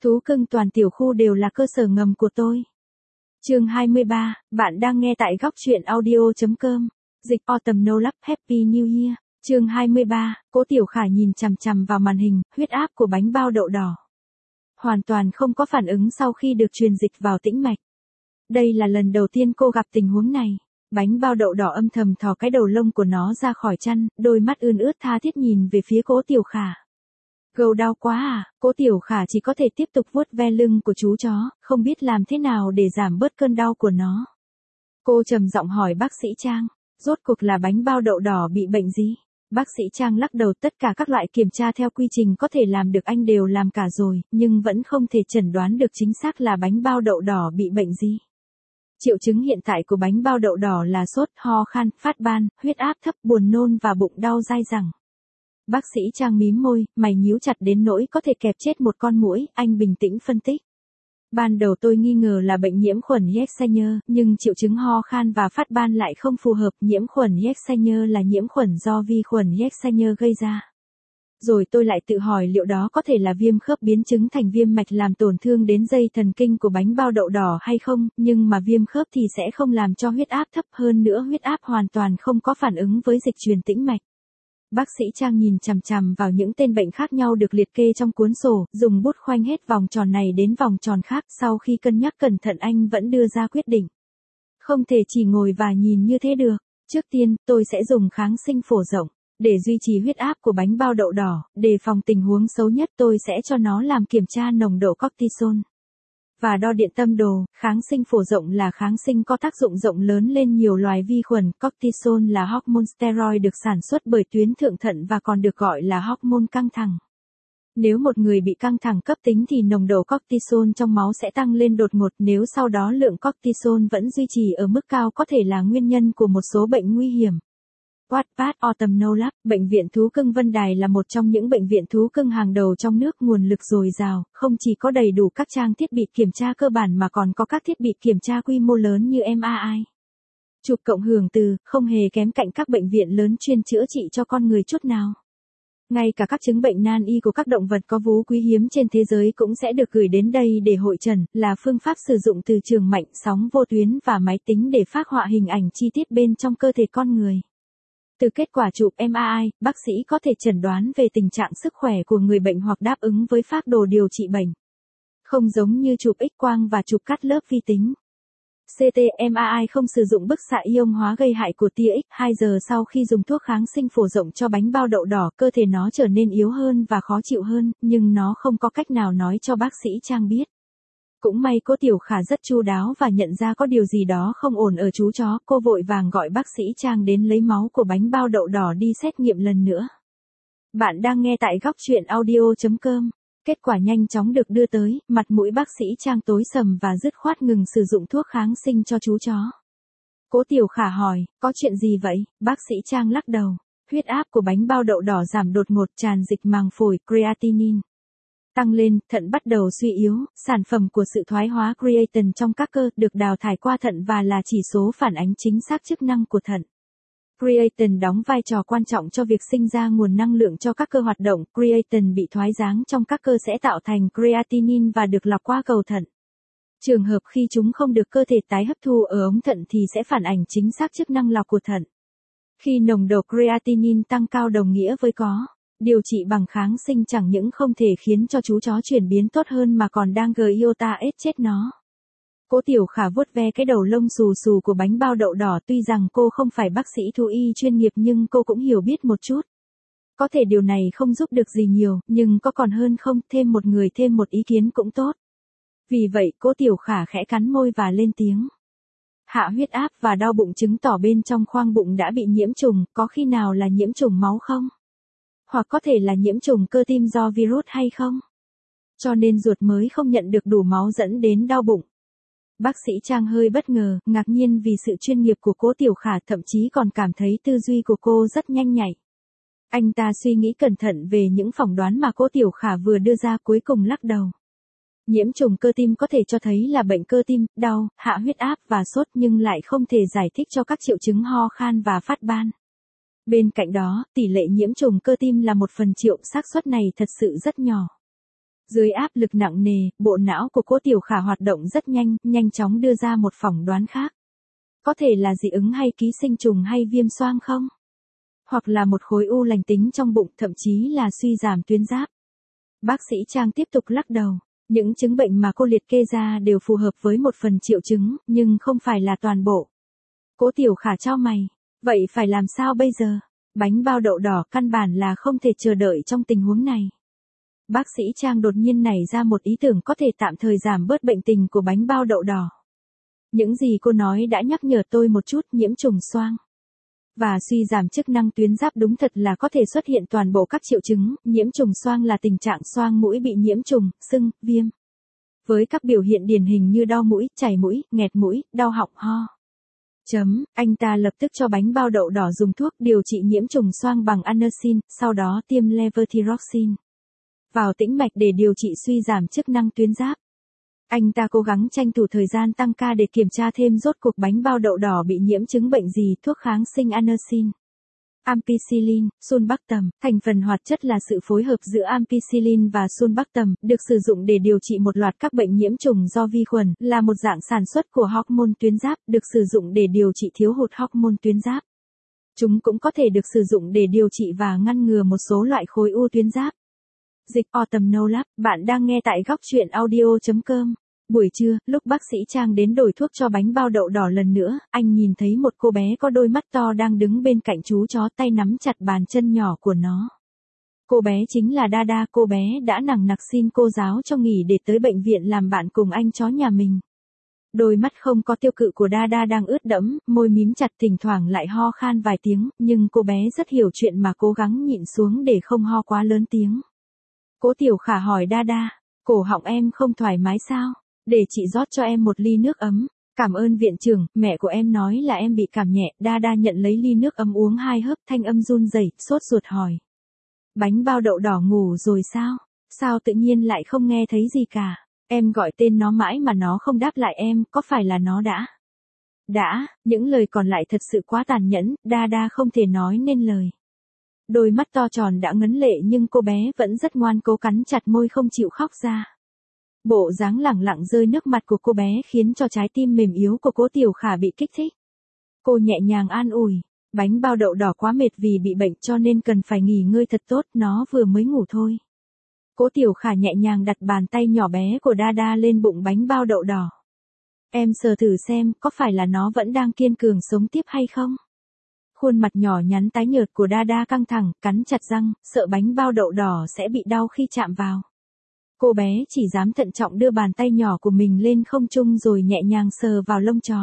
Thú cưng toàn tiểu khu đều là cơ sở ngầm của tôi. Chương 23, bạn đang nghe tại góc truyện audio.com. Dịch Autumn No Love Happy New Year. Chương 23, Cố Tiểu Khả nhìn chằm chằm vào màn hình, huyết áp của bánh bao đậu đỏ hoàn toàn không có phản ứng sau khi được truyền dịch vào tĩnh mạch. Đây là lần đầu tiên cô gặp tình huống này. Bánh bao đậu đỏ âm thầm thò cái đầu lông của nó ra khỏi chăn, đôi mắt ươn ướt tha thiết nhìn về phía Cố Tiểu Khả. Gâu đau quá à, Cố Tiểu Khả chỉ có thể tiếp tục vuốt ve lưng của chú chó, không biết làm thế nào để giảm bớt cơn đau của nó. Cô trầm giọng hỏi bác sĩ Trang, rốt cuộc là bánh bao đậu đỏ bị bệnh gì? Bác sĩ Trang lắc đầu, tất cả các loại kiểm tra theo quy trình có thể làm được anh đều làm cả rồi, nhưng vẫn không thể chẩn đoán được chính xác là bánh bao đậu đỏ bị bệnh gì. Triệu chứng hiện tại của bánh bao đậu đỏ là sốt, ho khan, phát ban, huyết áp thấp, buồn nôn và bụng đau dai dẳng. Bác sĩ Trang mím môi, mày nhíu chặt đến nỗi có thể kẹp chết một con muỗi, anh bình tĩnh phân tích. Ban đầu tôi nghi ngờ là bệnh nhiễm khuẩn Yersinia, nhưng triệu chứng ho khan và phát ban lại không phù hợp. Nhiễm khuẩn Yersinia là nhiễm khuẩn do vi khuẩn Yersinia gây ra. Rồi tôi lại tự hỏi liệu đó có thể là viêm khớp biến chứng thành viêm mạch làm tổn thương đến dây thần kinh của bánh bao đậu đỏ hay không, nhưng mà viêm khớp thì sẽ không làm cho huyết áp thấp, hơn nữa huyết áp hoàn toàn không có phản ứng với dịch truyền tĩnh mạch. Bác sĩ Trang nhìn chằm chằm vào những tên bệnh khác nhau được liệt kê trong cuốn sổ, dùng bút khoanh hết vòng tròn này đến vòng tròn khác, sau khi cân nhắc cẩn thận anh vẫn đưa ra quyết định. Không thể chỉ ngồi và nhìn như thế được. Trước tiên, tôi sẽ dùng kháng sinh phổ rộng. Để duy trì huyết áp của bánh bao đậu đỏ, đề phòng tình huống xấu nhất tôi sẽ cho nó làm kiểm tra nồng độ cortisol. Và đo điện tâm đồ. Kháng sinh phổ rộng là kháng sinh có tác dụng rộng lớn lên nhiều loài vi khuẩn. Cortisol là hormone steroid được sản xuất bởi tuyến thượng thận và còn được gọi là hormone căng thẳng. Nếu một người bị căng thẳng cấp tính thì nồng độ cortisol trong máu sẽ tăng lên đột ngột, nếu sau đó lượng cortisol vẫn duy trì ở mức cao có thể là nguyên nhân của một số bệnh nguy hiểm. Wattpad Autumn No Love, Bệnh viện Thú cưng Vân Đài là một trong những bệnh viện thú cưng hàng đầu trong nước, nguồn lực dồi dào, không chỉ có đầy đủ các trang thiết bị kiểm tra cơ bản mà còn có các thiết bị kiểm tra quy mô lớn như MRI. Chụp cộng hưởng từ, không hề kém cạnh các bệnh viện lớn chuyên chữa trị cho con người chút nào. Ngay cả các chứng bệnh nan y của các động vật có vú quý hiếm trên thế giới cũng sẽ được gửi đến đây để hội trần, là phương pháp sử dụng từ trường mạnh, sóng vô tuyến và máy tính để phác họa hình ảnh chi tiết bên trong cơ thể con người. Từ kết quả chụp MRI, bác sĩ có thể chẩn đoán về tình trạng sức khỏe của người bệnh hoặc đáp ứng với phác đồ điều trị bệnh. Không giống như chụp X-quang và chụp cắt lớp vi tính. CT MRI không sử dụng bức xạ ion hóa gây hại của tia X. 2 giờ sau khi dùng thuốc kháng sinh phổ rộng cho bánh bao đậu đỏ, cơ thể nó trở nên yếu hơn và khó chịu hơn, nhưng nó không có cách nào nói cho bác sĩ Trang biết. Cũng may Cố Tiểu Khả rất chu đáo và nhận ra có điều gì đó không ổn ở chú chó, cô vội vàng gọi bác sĩ Trang đến lấy máu của bánh bao đậu đỏ đi xét nghiệm lần nữa. Bạn đang nghe tại góc truyện audio.com. Kết quả nhanh chóng được đưa tới, mặt mũi bác sĩ Trang tối sầm và dứt khoát ngừng sử dụng thuốc kháng sinh cho chú chó. Cố Tiểu Khả hỏi, có chuyện gì vậy? Bác sĩ Trang lắc đầu. Huyết áp của bánh bao đậu đỏ giảm đột ngột, tràn dịch màng phổi, creatinine tăng lên, thận bắt đầu suy yếu, sản phẩm của sự thoái hóa creatine trong các cơ được đào thải qua thận và là chỉ số phản ánh chính xác chức năng của thận. Creatine đóng vai trò quan trọng cho việc sinh ra nguồn năng lượng cho các cơ hoạt động. Creatine bị thoái ráng trong các cơ sẽ tạo thành creatinine và được lọc qua cầu thận. Trường hợp khi chúng không được cơ thể tái hấp thu ở ống thận thì sẽ phản ảnh chính xác chức năng lọc của thận. Khi nồng độ creatinine tăng cao đồng nghĩa với có điều trị bằng kháng sinh chẳng những không thể khiến cho chú chó chuyển biến tốt hơn mà còn đang gây chết nó. Cố Tiểu Khả vuốt ve cái đầu lông xù xù của bánh bao đậu đỏ, tuy rằng cô không phải bác sĩ thú y chuyên nghiệp nhưng cô cũng hiểu biết một chút. Có thể điều này không giúp được gì nhiều, nhưng có còn hơn không, thêm một người thêm một ý kiến cũng tốt. Vì vậy Cố Tiểu Khả khẽ cắn môi và lên tiếng. Hạ huyết áp và đau bụng chứng tỏ bên trong khoang bụng đã bị nhiễm trùng, có khi nào là nhiễm trùng máu không? Hoặc có thể là nhiễm trùng cơ tim do virus hay không? Cho nên ruột mới không nhận được đủ máu dẫn đến đau bụng. Bác sĩ Trang hơi bất ngờ, ngạc nhiên vì sự chuyên nghiệp của Cố Tiểu Khả, thậm chí còn cảm thấy tư duy của cô rất nhanh nhạy. Anh ta suy nghĩ cẩn thận về những phỏng đoán mà Cố Tiểu Khả vừa đưa ra, cuối cùng lắc đầu. Nhiễm trùng cơ tim có thể cho thấy là bệnh cơ tim, đau, hạ huyết áp và sốt, nhưng lại không thể giải thích cho các triệu chứng ho khan và phát ban. Bên cạnh đó, tỷ lệ nhiễm trùng cơ tim là 1/1.000.000, xác suất này thật sự rất nhỏ. Dưới áp lực nặng nề, bộ não của Cố Tiểu Khả hoạt động rất nhanh, nhanh chóng đưa ra một phỏng đoán khác. Có thể là dị ứng hay ký sinh trùng hay viêm xoang không? Hoặc là một khối u lành tính trong bụng, thậm chí là suy giảm tuyến giáp. Bác sĩ Trang tiếp tục lắc đầu. Những chứng bệnh mà cô liệt kê ra đều phù hợp với một phần triệu chứng, nhưng không phải là toàn bộ. Cố Tiểu Khả chau mày. Vậy phải làm sao bây giờ? Bánh bao đậu đỏ căn bản là không thể chờ đợi trong tình huống này. Bác sĩ Trang đột nhiên nảy ra một ý tưởng có thể tạm thời giảm bớt bệnh tình của bánh bao đậu đỏ. Những gì cô nói đã nhắc nhở tôi một chút, nhiễm trùng xoang và suy giảm chức năng tuyến giáp đúng thật là có thể xuất hiện toàn bộ các triệu chứng. Nhiễm trùng xoang là tình trạng xoang mũi bị nhiễm trùng, sưng, viêm. Với các biểu hiện điển hình như đau mũi, chảy mũi, nghẹt mũi, đau họng, ho. Anh ta lập tức cho bánh bao đậu đỏ dùng thuốc điều trị nhiễm trùng xoang bằng Anacin, sau đó tiêm Levothyroxine vào tĩnh mạch để điều trị suy giảm chức năng tuyến giáp. Anh ta cố gắng tranh thủ thời gian tăng ca để kiểm tra thêm rốt cuộc bánh bao đậu đỏ bị nhiễm chứng bệnh gì. Thuốc kháng sinh Anacin, ampicillin, sulbactam. Thành phần hoạt chất là sự phối hợp giữa ampicillin và sulbactam, được sử dụng để điều trị một loạt các bệnh nhiễm trùng do vi khuẩn, là một dạng sản xuất của hormone tuyến giáp, được sử dụng để điều trị thiếu hụt hormone tuyến giáp. Chúng cũng có thể được sử dụng để điều trị và ngăn ngừa một số loại khối u tuyến giáp. Dịch Autumnolab, bạn đang nghe tại góc truyện audio.com. Buổi trưa, lúc bác sĩ Trang đến đổi thuốc cho bánh bao đậu đỏ lần nữa, anh nhìn thấy một cô bé có đôi mắt to đang đứng bên cạnh chú chó, tay nắm chặt bàn chân nhỏ của nó. Cô bé chính là Dada, cô bé đã nằng nặc xin cô giáo cho nghỉ để tới bệnh viện làm bạn cùng anh chó nhà mình. Đôi mắt không có tiêu cự của Dada đang ướt đẫm, môi mím chặt, thỉnh thoảng lại ho khan vài tiếng, nhưng cô bé rất hiểu chuyện mà cố gắng nhịn xuống để không ho quá lớn tiếng. Cố Tiểu Khả hỏi Dada, cổ họng em không thoải mái sao? Để chị rót cho em một ly nước ấm. Cảm ơn viện trưởng, mẹ của em nói là em bị cảm nhẹ. Dada nhận lấy ly nước ấm uống 2 hớp, thanh âm run rẩy, sốt ruột hỏi. Bánh bao đậu đỏ ngủ rồi sao? Sao tự nhiên lại không nghe thấy gì cả? Em gọi tên nó mãi mà nó không đáp lại em, có phải là nó đã, những lời còn lại thật sự quá tàn nhẫn, Dada không thể nói nên lời. Đôi mắt to tròn đã ngấn lệ nhưng cô bé vẫn rất ngoan cố cắn chặt môi không chịu khóc ra. Bộ dáng lẳng lặng rơi nước mặt của cô bé khiến cho trái tim mềm yếu của Cố Tiểu Khả bị kích thích. Cô nhẹ nhàng an ủi, bánh bao đậu đỏ quá mệt vì bị bệnh cho nên cần phải nghỉ ngơi thật tốt, nó vừa mới ngủ thôi. Cố Tiểu Khả nhẹ nhàng đặt bàn tay nhỏ bé của Dada lên bụng bánh bao đậu đỏ. Em sờ thử xem, có phải là nó vẫn đang kiên cường sống tiếp hay không? Khuôn mặt nhỏ nhắn tái nhợt của Dada căng thẳng, cắn chặt răng, sợ bánh bao đậu đỏ sẽ bị đau khi chạm vào. Cô bé chỉ dám thận trọng đưa bàn tay nhỏ của mình lên không trung rồi nhẹ nhàng sờ vào lông chó.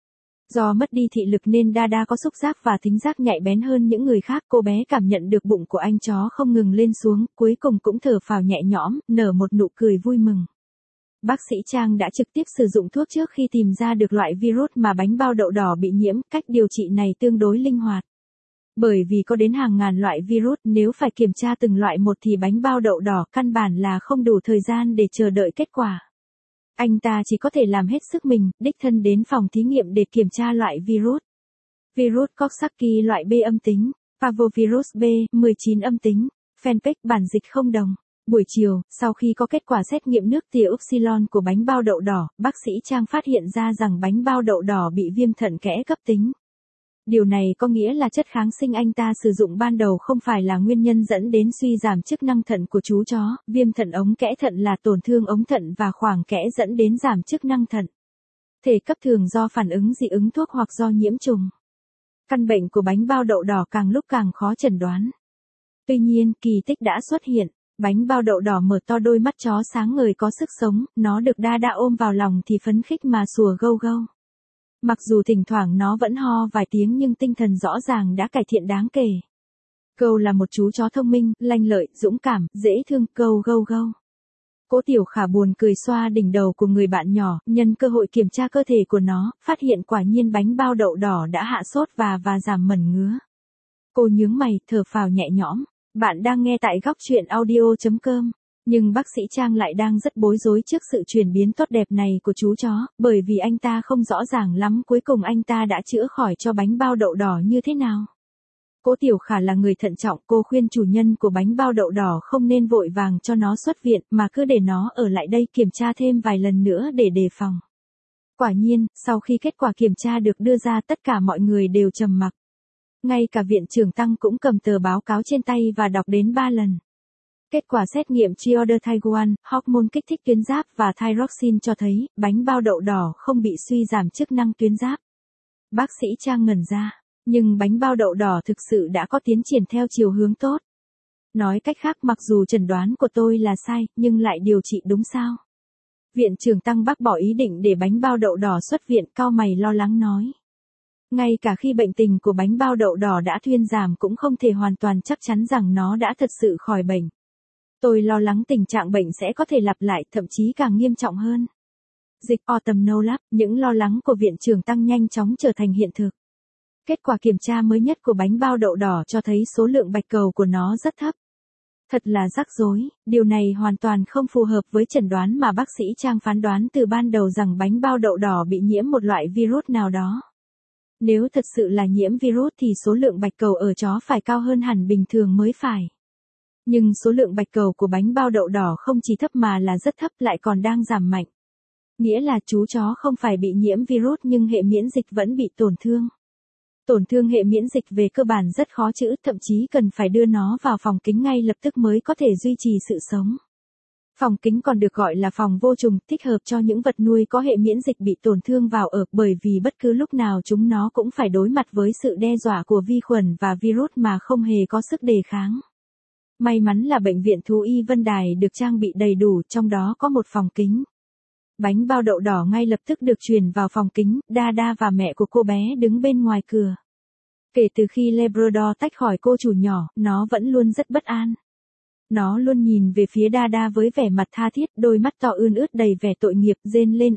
Do mất đi thị lực nên Dada có xúc giác và thính giác nhạy bén hơn những người khác. Cô bé cảm nhận được bụng của anh chó không ngừng lên xuống, cuối cùng cũng thở phào nhẹ nhõm, nở một nụ cười vui mừng. Bác sĩ Trang đã trực tiếp sử dụng thuốc trước khi tìm ra được loại virus mà bánh bao đậu đỏ bị nhiễm. Cách điều trị này tương đối linh hoạt. Bởi vì có đến hàng ngàn loại virus, nếu phải kiểm tra từng loại một thì bánh bao đậu đỏ căn bản là không đủ thời gian để chờ đợi kết quả. Anh ta chỉ có thể làm hết sức mình, đích thân đến phòng thí nghiệm để kiểm tra loại virus. Virus Coxsackie loại B âm tính, Parvovirus B, 19 âm tính, fanpage bản dịch không đồng. Buổi chiều, sau khi có kết quả xét nghiệm nước tia upsilon của bánh bao đậu đỏ, bác sĩ Trang phát hiện ra rằng bánh bao đậu đỏ bị viêm thận kẽ cấp tính. Điều này có nghĩa là chất kháng sinh anh ta sử dụng ban đầu không phải là nguyên nhân dẫn đến suy giảm chức năng thận của chú chó. Viêm thận ống kẽ thận là tổn thương ống thận và khoảng kẽ dẫn đến giảm chức năng thận. Thể cấp thường do phản ứng dị ứng thuốc hoặc do nhiễm trùng. Căn bệnh của bánh bao đậu đỏ càng lúc càng khó chẩn đoán. Tuy nhiên, kỳ tích đã xuất hiện. Bánh bao đậu đỏ mở to đôi mắt chó sáng ngời có sức sống, nó được Dada ôm vào lòng thì phấn khích mà sủa gâu gâu. Mặc dù thỉnh thoảng nó vẫn ho vài tiếng nhưng tinh thần rõ ràng đã cải thiện đáng kể. Câu là một chú chó thông minh, lanh lợi, dũng cảm, dễ thương, câu gâu gâu. Cố Tiểu Khả buồn cười xoa đỉnh đầu của người bạn nhỏ, nhân cơ hội kiểm tra cơ thể của nó, phát hiện quả nhiên bánh bao đậu đỏ đã hạ sốt và giảm mẩn ngứa. Cô nhướng mày, thở phào nhẹ nhõm. Bạn đang nghe tại góc truyện audio.com. Nhưng bác sĩ Trang lại đang rất bối rối trước sự chuyển biến tốt đẹp này của chú chó, bởi vì anh ta không rõ ràng lắm cuối cùng anh ta đã chữa khỏi cho bánh bao đậu đỏ như thế nào. Cố Tiểu Khả là người thận trọng, cô khuyên chủ nhân của bánh bao đậu đỏ không nên vội vàng cho nó xuất viện mà cứ để nó ở lại đây kiểm tra thêm vài lần nữa để đề phòng. Quả nhiên, sau khi kết quả kiểm tra được đưa ra tất cả mọi người đều trầm mặc. Ngay cả viện trưởng Tăng cũng cầm tờ báo cáo trên tay và đọc đến 3 lần. Kết quả xét nghiệm Triodothyroid, hormone kích thích tuyến giáp và thyroxine cho thấy bánh bao đậu đỏ không bị suy giảm chức năng tuyến giáp. Bác sĩ Trang ngẩn ra, nhưng bánh bao đậu đỏ thực sự đã có tiến triển theo chiều hướng tốt. Nói cách khác, mặc dù chẩn đoán của tôi là sai, nhưng lại điều trị đúng sao? Viện trưởng Tăng bác bỏ ý định để bánh bao đậu đỏ xuất viện, cau mày lo lắng nói. Ngay cả khi bệnh tình của bánh bao đậu đỏ đã thuyên giảm cũng không thể hoàn toàn chắc chắn rằng nó đã thật sự khỏi bệnh. Tôi lo lắng tình trạng bệnh sẽ có thể lặp lại, thậm chí càng nghiêm trọng hơn. Dịch Autumnolab, những lo lắng của viện trưởng Tăng nhanh chóng trở thành hiện thực. Kết quả kiểm tra mới nhất của bánh bao đậu đỏ cho thấy số lượng bạch cầu của nó rất thấp. Thật là rắc rối, điều này hoàn toàn không phù hợp với chẩn đoán mà bác sĩ Trang phán đoán từ ban đầu rằng bánh bao đậu đỏ bị nhiễm một loại virus nào đó. Nếu thật sự là nhiễm virus thì số lượng bạch cầu ở chó phải cao hơn hẳn bình thường mới phải. Nhưng số lượng bạch cầu của bánh bao đậu đỏ không chỉ thấp mà là rất thấp, lại còn đang giảm mạnh. Nghĩa là chú chó không phải bị nhiễm virus nhưng hệ miễn dịch vẫn bị tổn thương. Tổn thương hệ miễn dịch về cơ bản rất khó chữa, thậm chí cần phải đưa nó vào phòng kính ngay lập tức mới có thể duy trì sự sống. Phòng kính còn được gọi là phòng vô trùng, thích hợp cho những vật nuôi có hệ miễn dịch bị tổn thương vào ở, bởi vì bất cứ lúc nào chúng nó cũng phải đối mặt với sự đe dọa của vi khuẩn và virus mà không hề có sức đề kháng. May mắn là bệnh viện thú y Vân Đài được trang bị đầy đủ, trong đó có một phòng kính. Bánh bao đậu đỏ ngay lập tức được chuyển vào phòng kính, Dada và mẹ của cô bé đứng bên ngoài cửa. Kể từ khi Labrador tách khỏi cô chủ nhỏ, nó vẫn luôn rất bất an. Nó luôn nhìn về phía Dada với vẻ mặt tha thiết, đôi mắt to ươn ướt đầy vẻ tội nghiệp, rên lên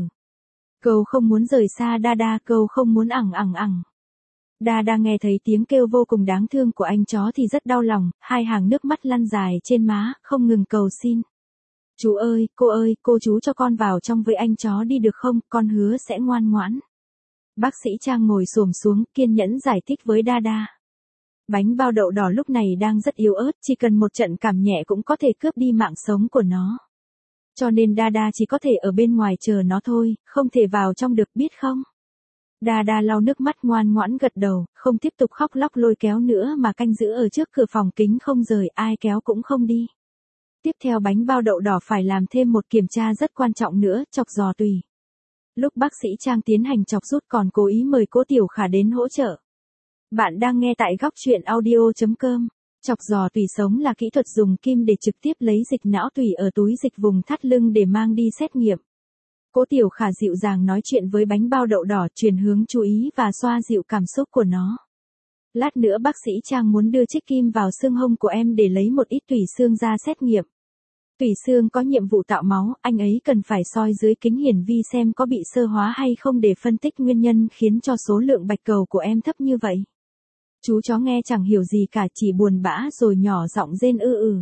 Cậu không muốn rời xa Dada, cậu không muốn ẳng. Dada nghe thấy tiếng kêu vô cùng đáng thương của anh chó thì rất đau lòng, hai hàng nước mắt lăn dài trên má, không ngừng cầu xin. Chú ơi, cô chú cho con vào trong với anh chó đi được không, con hứa sẽ ngoan ngoãn. Bác sĩ Trang ngồi xổm xuống, kiên nhẫn giải thích với Dada. Bánh bao đậu đỏ lúc này đang rất yếu ớt, chỉ cần một trận cảm nhẹ cũng có thể cướp đi mạng sống của nó. Cho nên Dada chỉ có thể ở bên ngoài chờ nó thôi, không thể vào trong được, biết không? Dada lau nước mắt ngoan ngoãn gật đầu, không tiếp tục khóc lóc lôi kéo nữa mà canh giữ ở trước cửa phòng kính không rời, ai kéo cũng không đi. Tiếp theo bánh bao đậu đỏ phải làm thêm một kiểm tra rất quan trọng nữa, chọc giò tùy. Lúc bác sĩ Trang tiến hành chọc rút còn cố ý mời Cố Tiểu Khả đến hỗ trợ. Bạn đang nghe tại góc truyện audio.com. Chọc giò tùy sống là kỹ thuật dùng kim để trực tiếp lấy dịch não tùy ở túi dịch vùng thắt lưng để mang đi xét nghiệm. Cố Tiểu Khả dịu dàng nói chuyện với bánh bao đậu đỏ, truyền hướng chú ý và xoa dịu cảm xúc của nó. Lát nữa bác sĩ Trang muốn đưa chiếc kim vào xương hông của em để lấy một ít tủy xương ra xét nghiệm. Tủy xương có nhiệm vụ tạo máu, anh ấy cần phải soi dưới kính hiển vi xem có bị xơ hóa hay không để phân tích nguyên nhân khiến cho số lượng bạch cầu của em thấp như vậy. Chú chó nghe chẳng hiểu gì cả, chỉ buồn bã rồi nhỏ giọng rên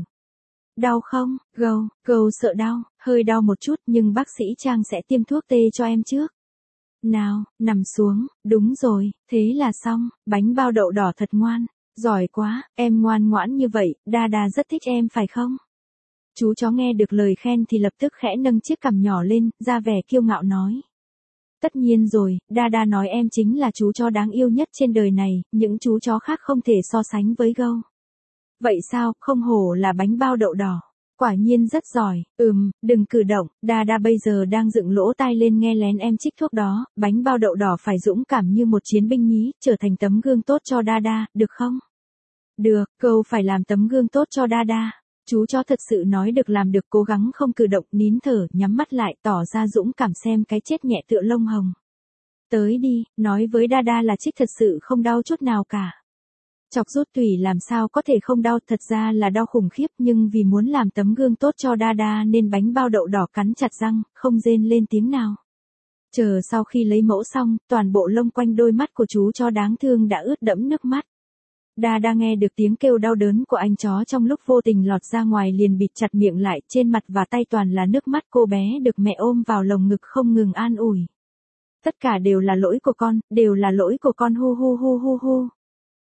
Đau không, Gâu sợ đau, hơi đau một chút nhưng bác sĩ Trang sẽ tiêm thuốc tê cho em trước. Nào, nằm xuống, đúng rồi, thế là xong, bánh bao đậu đỏ thật ngoan, giỏi quá, em ngoan ngoãn như vậy, Dada rất thích em phải không? Chú chó nghe được lời khen thì lập tức khẽ nâng chiếc cằm nhỏ lên, ra vẻ kiêu ngạo nói. Tất nhiên rồi, Dada nói em chính là chú chó đáng yêu nhất trên đời này, những chú chó khác không thể so sánh với Gâu. Vậy sao, không hổ là bánh bao đậu đỏ. Quả nhiên rất giỏi, đừng cử động, Dada bây giờ đang dựng lỗ tai lên nghe lén em trích thuốc đó, bánh bao đậu đỏ phải dũng cảm như một chiến binh nhí, trở thành tấm gương tốt cho Dada, được không? Được, Gâu phải làm tấm gương tốt cho Dada. Chú chó thật sự nói được làm được, cố gắng không cử động, nín thở, nhắm mắt lại, tỏ ra dũng cảm xem cái chết nhẹ tựa lông hồng. Tới đi, nói với Dada là trích thật sự không đau chút nào cả. Chọc rút tủy làm sao có thể không đau, thật ra là đau khủng khiếp, nhưng vì muốn làm tấm gương tốt cho Dada nên bánh bao đậu đỏ cắn chặt răng, không rên lên tiếng nào. Chờ sau khi lấy mẫu xong, toàn bộ lông quanh đôi mắt của chú chó đáng thương đã ướt đẫm nước mắt. Dada nghe được tiếng kêu đau đớn của anh chó trong lúc vô tình lọt ra ngoài liền bịt chặt miệng lại, trên mặt và tay toàn là nước mắt, cô bé được mẹ ôm vào lồng ngực không ngừng an ủi. Tất cả đều là lỗi của con, đều là lỗi của con hu.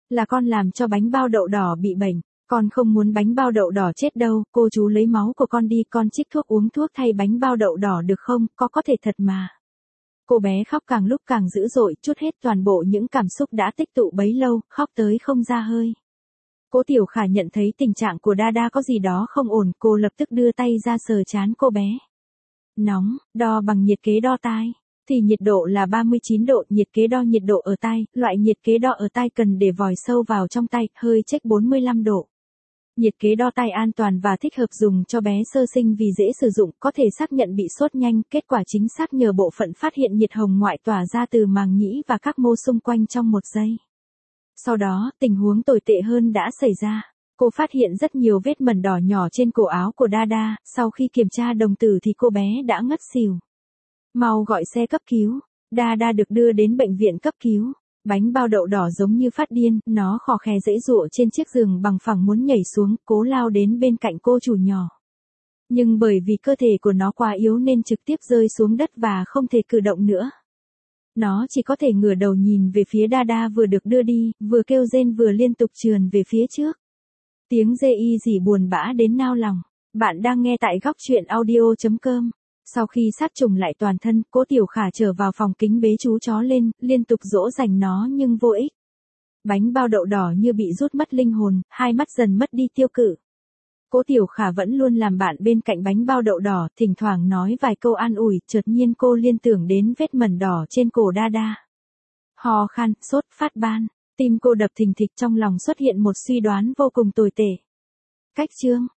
Là con làm cho bánh bao đậu đỏ bị bệnh. Con không muốn bánh bao đậu đỏ chết đâu, cô chú lấy máu của con đi, con trích thuốc uống thuốc thay bánh bao đậu đỏ được không, có thể thật mà. Cô bé khóc càng lúc càng dữ dội, trút hết toàn bộ những cảm xúc đã tích tụ bấy lâu, khóc tới không ra hơi. Cố Tiểu Khả nhận thấy tình trạng của Đa có gì đó không ổn, cô lập tức đưa tay ra sờ trán cô bé. Nóng, đo bằng nhiệt kế đo tai. Thì nhiệt độ là 39 độ, nhiệt kế đo nhiệt độ ở tai, loại nhiệt kế đo ở tai cần để vòi sâu vào trong tay, hơi check 45 độ. Nhiệt kế đo tai an toàn và thích hợp dùng cho bé sơ sinh vì dễ sử dụng, có thể xác nhận bị sốt nhanh, kết quả chính xác nhờ bộ phận phát hiện nhiệt hồng ngoại tỏa ra từ màng nhĩ và các mô xung quanh trong 1 giây. Sau đó, tình huống tồi tệ hơn đã xảy ra. Cô phát hiện rất nhiều vết mẩn đỏ nhỏ trên cổ áo của Đa, sau khi kiểm tra đồng tử thì cô bé đã ngất xỉu. Mau gọi xe cấp cứu, Đa được đưa đến bệnh viện cấp cứu. Bánh bao đậu đỏ giống như phát điên, nó khò khè giãy giụa trên chiếc giường bằng phẳng muốn nhảy xuống, cố lao đến bên cạnh cô chủ nhỏ. Nhưng bởi vì cơ thể của nó quá yếu nên trực tiếp rơi xuống đất và không thể cử động nữa. Nó chỉ có thể ngửa đầu nhìn về phía Đa vừa được đưa đi, vừa kêu rên vừa liên tục trườn về phía trước. Tiếng rê y rỉ buồn bã đến nao lòng. Bạn đang nghe tại góc truyện audio.com. Sau khi sát trùng lại toàn thân, Cố Tiểu Khả trở vào phòng kính bế chú chó lên, liên tục dỗ dành nó nhưng vô ích. Bánh bao đậu đỏ như bị rút mất linh hồn, hai mắt dần mất đi tiêu cự. Cố Tiểu Khả vẫn luôn làm bạn bên cạnh bánh bao đậu đỏ, thỉnh thoảng nói vài câu an ủi, chợt nhiên cô liên tưởng đến vết mẩn đỏ trên cổ Đa. Ho khan, sốt, phát ban, tim cô đập thình thịch, trong lòng xuất hiện một suy đoán vô cùng tồi tệ. Cách chương